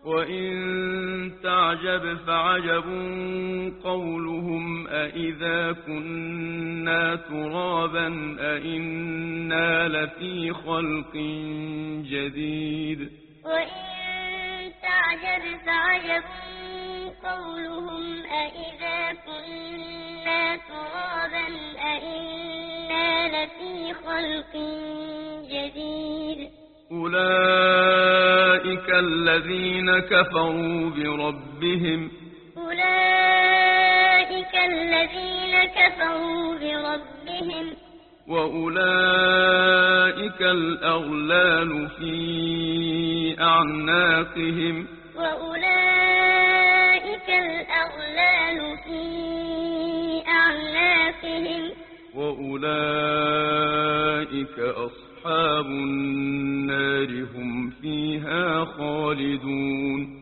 وإن تعجب فعجب قولهم أإذا كنا ترابا أإنا لفي خلق جديد وإن تعجب فعجب قولهم أإذا كنا ترابا أإنا لفي خلق جديد أولئك الذين كفروا بربهم وأولئك الأغلال في أعناقهم وأولئك أصحاب النار هم فيها خالدون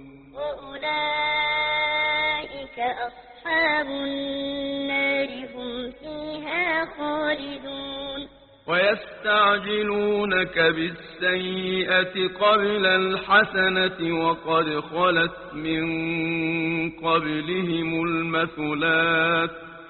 ويستعجلونك بالسيئة قبل الحسنة وقد خلت من قبلهم المثلات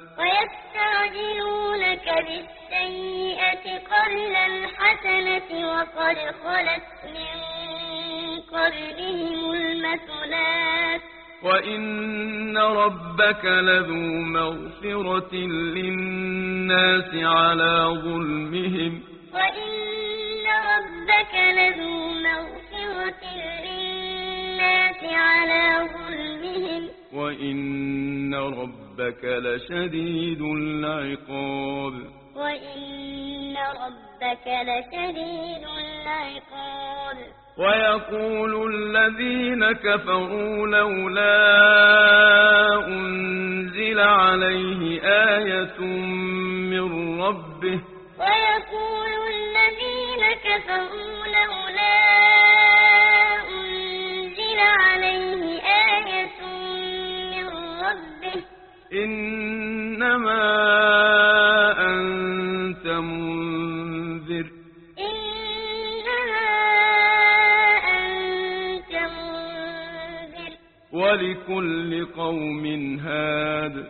وإن ربك لذو مغفرة للناس على ظلمهم وإن ربك لشديد العقاب ويقول الذين كفروا لولا أنزل عليه آية من ربه إنما أنت منذر ولكل قوم هاد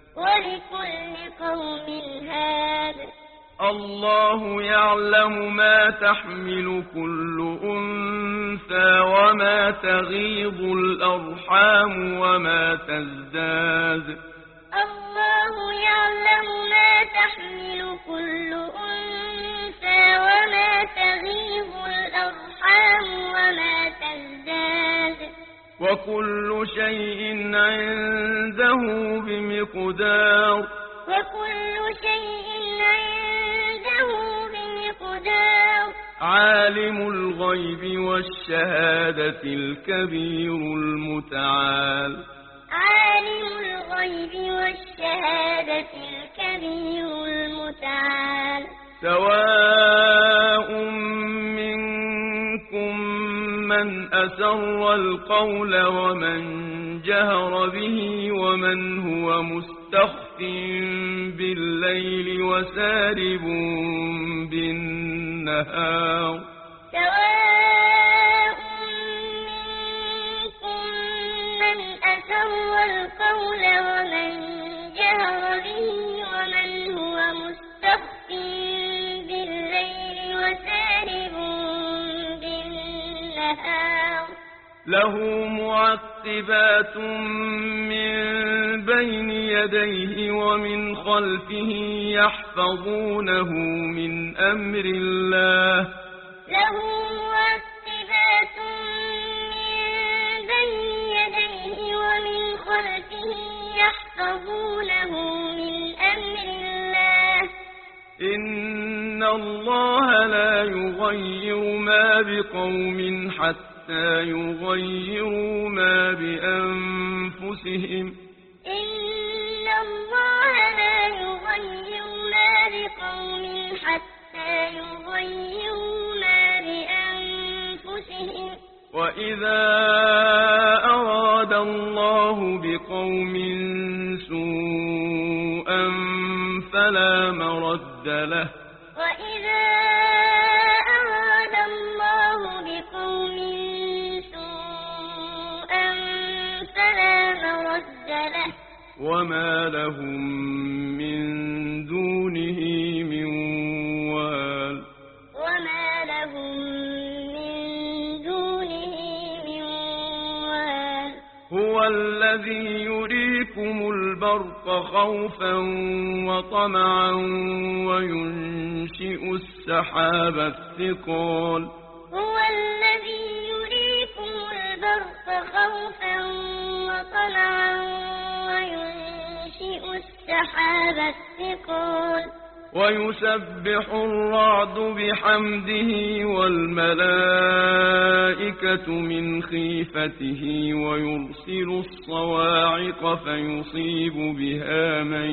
الله يعلم ما تحمل كل أنثى وما تغيض الأرحام وما تزداد وكل شيء عنده بمقدار عالم الغيب والشهادة الكبير المتعال سواء منكم من أسر القول ومن جهر به ومن هو مستخف بالليل وسارب بالنهار له معقبات من بين يديه ومن خلفه يحفظونه من أمر الله إن الله لا يغير ما بقوم حتى يغيروا ما بأنفسهم وإذا أراد الله بقوم سوءا فلا مرد له له وما لهم من دونه من وال وما لهم من دونه من وال هو الذي يريكم البرق خوفا وطمعا وينشئ السحاب الثقال هو الذي يريكم البرق خوفا وطمعا وينشئ السحاب الثقال ويسبح الرعد بحمده والملائكة من خيفته ويرسل الصواعق فيصيب بها من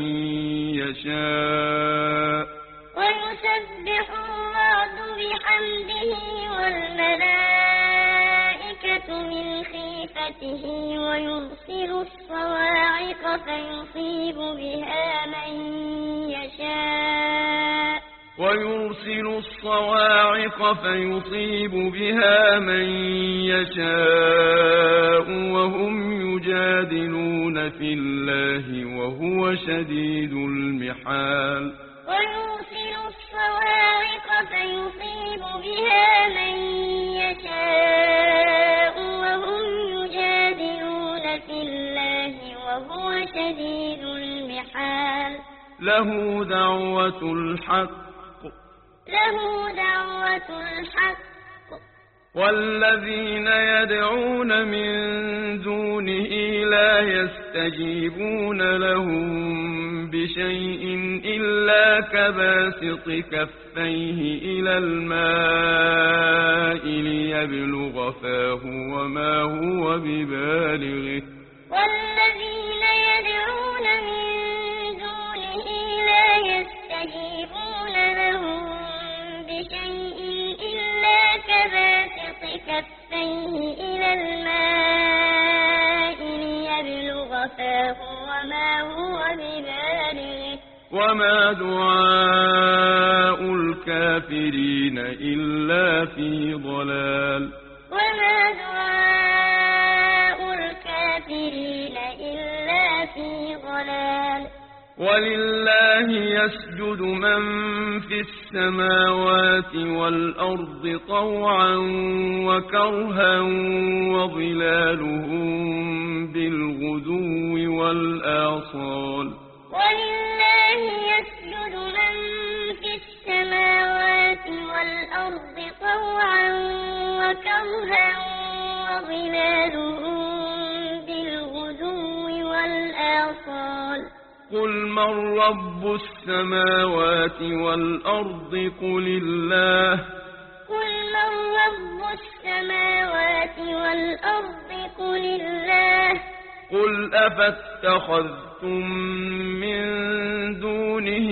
يشاء ويسبح الرعد بحمده والملائكة من خيفته ويرسل الصواعق فيصيب بها من يشاء ويرسل الصواعق فيصيب بها من يشاء وهم يجادلون في الله وهو شديد المحال ويرسل الصواعق فيصيب بها من يشاء وهم يجادلون في الله وهو شديد المحال له دعوة الحق والذين يدعون من دونه لا يستجيبون لهم بشيء إلا كباسط كفيه إلى الماء ليبلغ فاه وما هو ببالغه والذين يدعون من دونه لا يستجيبون لهم بشيء إلا كباسط كفيه إلى الماء ليبلغ فاه وما هو ببالغه وما دعاء الكافرين إلا في ضلال وما دعاء الكافرين إلا في ضلال ولله يسجد من في السماوات والأرض طوعا وكرها وظلالهم بالغدو والآصال ولله يسجد من في السماوات والأرض طوعا وكرها وظلالهم بالغدو والآصال قل من رب السماوات والأرض قل الله قل من رب السماوات والأرض قل الله قل أفاتخذتم من دونه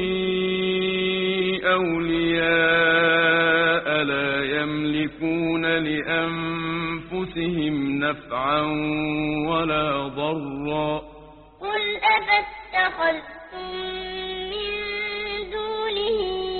أولياء لا يملكون لأنفسهم نفعا ولا ضرا قل أفاتخذتم من دونه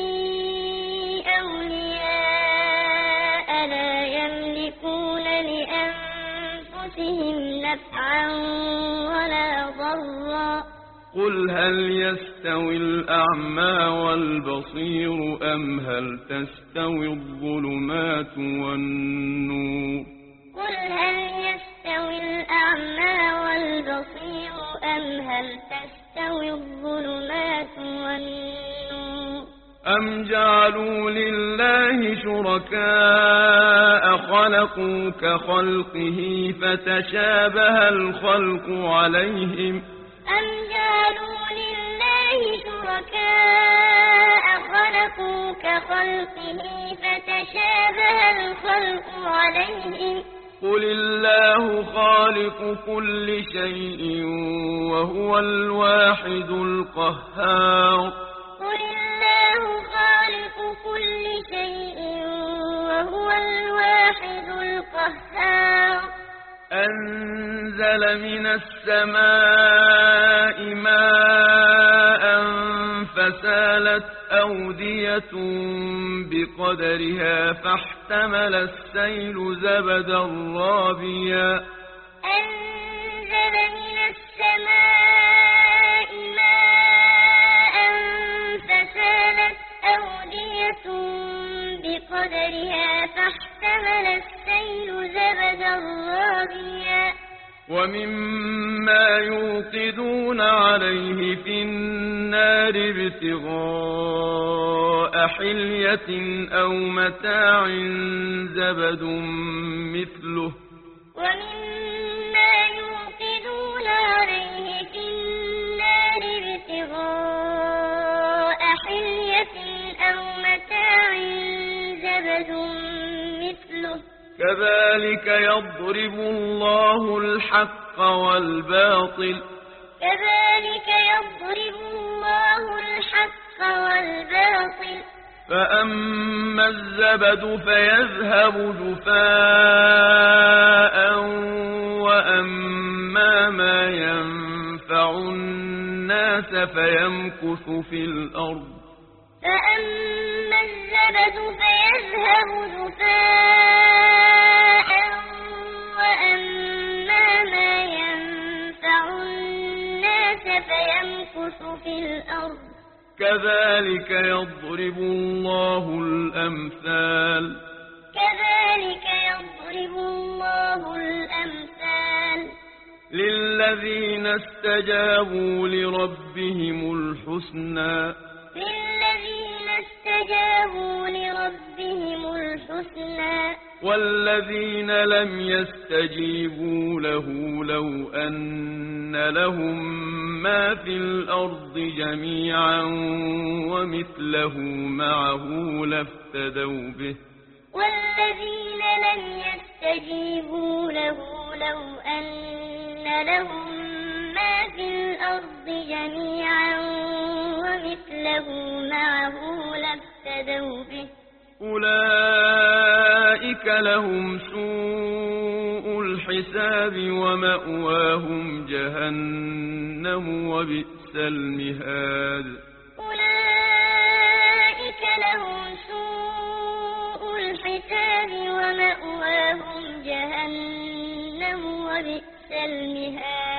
أولياء لا يملكون لأنفسهم نفعا ولا ضرا قل هل يستوي الأعمى والبصير أم هل تستوي الظلمات والنور قل هل يستوي الأعمى والبصير أم هل تستوي الظلمات والنور أم جعلوا لله شركاء خلقوا كخلقه فتشابه الخلق عليهم أم جعلوا لله شركاء خلقوا كخلقه فتشابه الخلق عليهم قل الله خالق كل شيء وهو الواحد القهار قل الله خالق كل شيء وهو الواحد القهار أنزل من السماء ماء فسالت أودية بقدرها فاحتمل السيل زبدا رابيا أنزل من السماء راضيا ومما يوقدون عليه في النار ابتغاء حلية أو متاع زبد مثله ومما يوقدون عليه في النار ابتغاء حلية أو متاع زبد مثله كذلك يضرب الله الحق والباطل فأما الزبد فيذهب جفاء وأما ما ينفع الناس فيمكث في الأرض فأما الزبد فيذهب جفاء وأما ما ينفع الناس فيمكث في الأرض كذلك يضرب الله الأمثال للذين استجابوا لربهم الحسنى والذين لم يستجيبوا له لو أن لهم ما في الأرض جميعا ومثله معه لافتدوا به والذين لم يستجيبوا له لو أن لهم ما في الأرض جميعا ومثله معه لافتدوا به أولئك لهم سوء الحساب ومأواهم جهنم وبئس المهاد أولئك لهم سوء الحساب ومأواهم جهنم وبئس المهاد